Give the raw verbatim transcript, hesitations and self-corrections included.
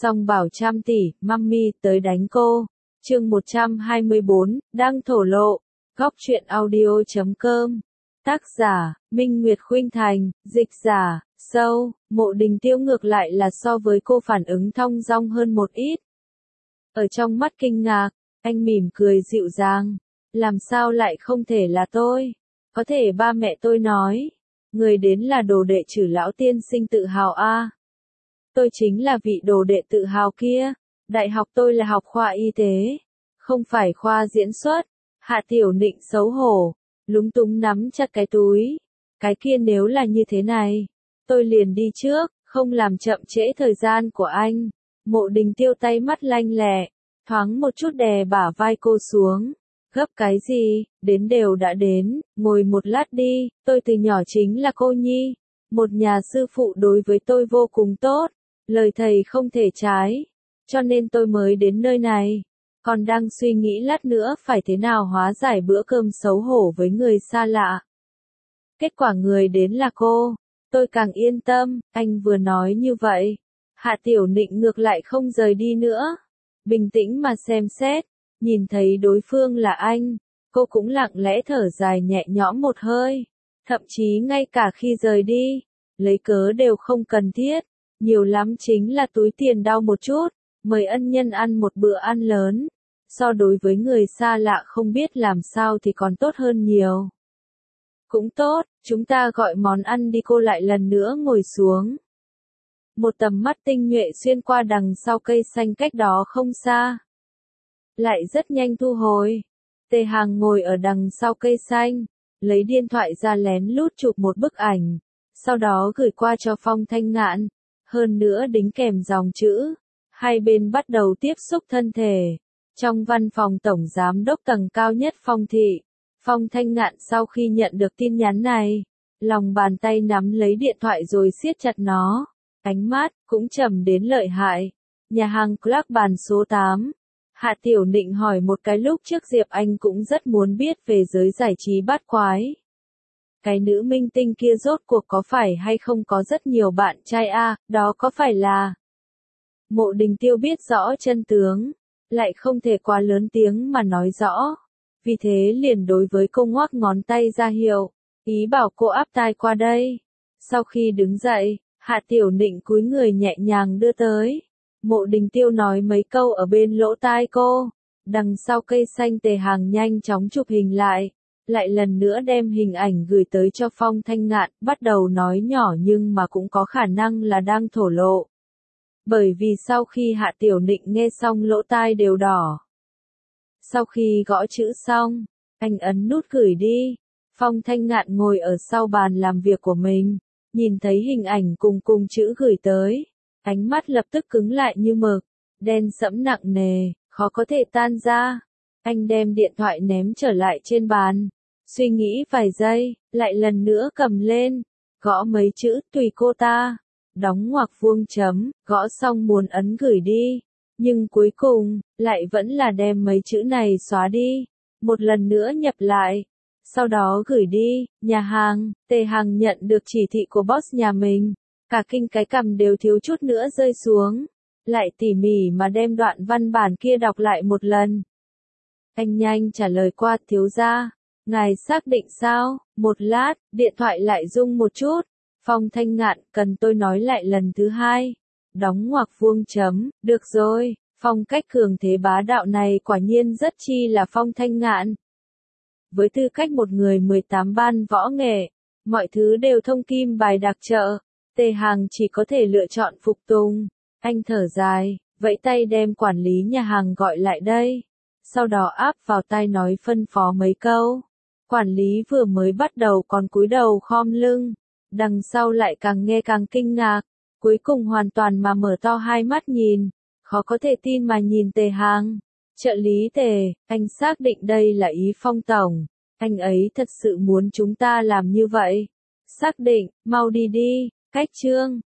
Song bảo trăm tỷ, mummy tới đánh cô. Chương một trăm hai mươi bốn, đang thổ lộ. Góc truyện audio chấm com. Tác giả, Minh Nguyệt Khuynh Thành, dịch giả, Sâu, Mộ Đình Tiêu ngược lại là so với cô phản ứng thong dong hơn một ít. Ở trong mắt kinh ngạc, anh mỉm cười dịu dàng. Làm sao lại không thể là tôi? Có thể ba mẹ tôi nói. Người đến là đồ đệ Trử lão tiên sinh tự hào a. Tôi chính là vị đồ đệ tự hào kia. Đại học tôi là học khoa y tế, không phải khoa diễn xuất. Hạ Tiểu Nịnh xấu hổ, lúng túng nắm chặt cái túi. Cái kia nếu là như thế này, tôi liền đi trước, không làm chậm trễ thời gian của anh. Mộ Đình Tiêu tay mắt lanh lẹ, thoáng một chút đè bả vai cô xuống. Gấp cái gì, đến đều đã đến, ngồi một lát đi, tôi từ nhỏ chính là cô nhi. Một nhà sư phụ đối với tôi vô cùng tốt, lời thầy không thể trái, cho nên tôi mới đến nơi này. Còn đang suy nghĩ lát nữa phải thế nào hóa giải bữa cơm xấu hổ với người xa lạ. Kết quả người đến là cô, tôi càng yên tâm, anh vừa nói như vậy. Hạ Tiểu Nịnh ngược lại không rời đi nữa, bình tĩnh mà xem xét, nhìn thấy đối phương là anh, cô cũng lặng lẽ thở dài nhẹ nhõm một hơi, thậm chí ngay cả khi rời đi, lấy cớ đều không cần thiết, nhiều lắm chính là túi tiền đau một chút, mời ân nhân ăn một bữa ăn lớn, so đối với người xa lạ không biết làm sao thì còn tốt hơn nhiều. Cũng tốt, chúng ta gọi món ăn đi. Cô lại lần nữa ngồi xuống. Một tầm mắt tinh nhuệ xuyên qua đằng sau cây xanh cách đó không xa. Lại rất nhanh thu hồi. Tề Hàng ngồi ở đằng sau cây xanh, lấy điện thoại ra lén lút chụp một bức ảnh, sau đó gửi qua cho Phong Thanh Ngạn, hơn nữa đính kèm dòng chữ. Hai bên bắt đầu tiếp xúc thân thể. Trong văn phòng tổng giám đốc tầng cao nhất Phong thị, Phong Thanh Ngạn sau khi nhận được tin nhắn này, lòng bàn tay nắm lấy điện thoại rồi siết chặt nó, ánh mắt cũng trầm đến lợi hại. Nhà hàng Clark bàn số tám. Hạ Tiểu Nịnh hỏi một cái lúc trước Diệp Anh cũng rất muốn biết về giới giải trí bát quái. Cái nữ minh tinh kia rốt cuộc có phải hay không có rất nhiều bạn trai a, à, đó có phải là... Mộ Đình Tiêu biết rõ chân tướng, lại không thể quá lớn tiếng mà nói rõ. Vì thế liền đối với cô ngoắc ngón tay ra hiệu, ý bảo cô áp tai qua đây. Sau khi đứng dậy, Hạ Tiểu Nịnh cúi người nhẹ nhàng đưa tới. Mộ Đình Tiêu nói mấy câu ở bên lỗ tai cô. Đằng sau cây xanh Tề Hàng nhanh chóng chụp hình lại. Lại lần nữa đem hình ảnh gửi tới cho Phong Thanh Ngạn, bắt đầu nói nhỏ nhưng mà cũng có khả năng là đang thổ lộ. Bởi vì sau khi Hạ Tiểu Nịnh nghe xong lỗ tai đều đỏ. Sau khi gõ chữ xong, anh ấn nút gửi đi. Phong Thanh Ngạn ngồi ở sau bàn làm việc của mình, nhìn thấy hình ảnh cùng cùng chữ gửi tới. Ánh mắt lập tức cứng lại như mực, đen sẫm nặng nề, khó có thể tan ra. Anh đem điện thoại ném trở lại trên bàn, suy nghĩ vài giây, lại lần nữa cầm lên, gõ mấy chữ tùy cô ta. Đóng ngoặc vuông chấm, gõ xong muốn ấn gửi đi, nhưng cuối cùng, lại vẫn là đem mấy chữ này xóa đi, một lần nữa nhập lại, sau đó gửi đi. Nhà hàng, Tề Hàng nhận được chỉ thị của boss nhà mình, cả kinh cái cằm đều thiếu chút nữa rơi xuống, lại tỉ mỉ mà đem đoạn văn bản kia đọc lại một lần. Anh nhanh trả lời qua, thiếu gia, ngài xác định sao? Một lát, điện thoại lại rung một chút. Phong Thanh Ngạn, cần tôi nói lại lần thứ hai. Đóng ngoặc vuông chấm, được rồi, phong cách cường thế bá đạo này quả nhiên rất chi là Phong Thanh Ngạn. Với tư cách một người mười tám ban võ nghệ, mọi thứ đều thông kim bài đặc trợ, Tề Hàng chỉ có thể lựa chọn phục tùng. Anh thở dài, vẫy tay đem quản lý nhà hàng gọi lại đây. Sau đó áp vào tai nói phân phó mấy câu. Quản lý vừa mới bắt đầu còn cúi đầu khom lưng. Đằng sau lại càng nghe càng kinh ngạc, cuối cùng hoàn toàn mà mở to hai mắt nhìn, khó có thể tin mà nhìn Tề Hàng. Trợ lý Tề, anh xác định đây là ý Phong tổng, anh ấy thật sự muốn chúng ta làm như vậy. Xác định, mau đi đi, cách chương.